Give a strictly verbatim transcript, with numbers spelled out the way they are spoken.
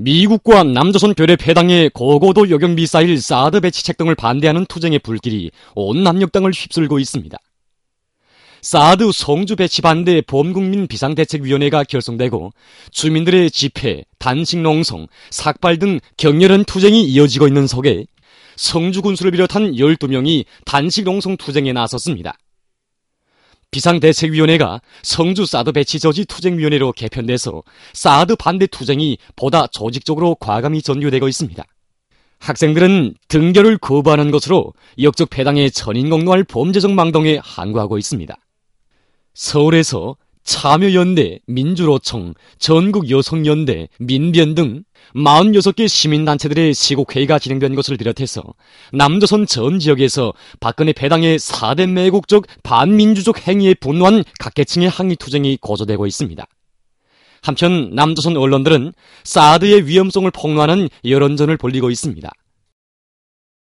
미국과 남조선 결의 해당의 고고도 요격 미사일 사드 배치책 등을 반대하는 투쟁의 불길이 온 남녘 땅을 휩쓸고 있습니다. 사드 성주 배치 반대 범국민 비상대책위원회가 결성되고 주민들의 집회, 단식 농성, 삭발 등 격렬한 투쟁이 이어지고 있는 속에 성주 군수를 비롯한 열두 명이 단식 농성 투쟁에 나섰습니다. 비상대책위원회가 성주 사드 배치 저지 투쟁위원회로 개편돼서 사드 반대 투쟁이 보다 조직적으로 과감히 전개되고 있습니다. 학생들은 등교를 거부하는 것으로 역적 패당에 전인공노할 범죄적 망동에 항거하고 있습니다. 서울에서 참여연대, 민주노총, 전국여성연대, 민변 등 사십육 개 시민단체들의 시국회의가 진행된 것을 비롯해서 남조선 전 지역에서 박근혜 패당의 사 대 매국적 반민주적 행위에 분노한 각계층의 항의투쟁이 고조되고 있습니다. 한편 남조선 언론들은 사드의 위험성을 폭로하는 여론전을 벌이고 있습니다.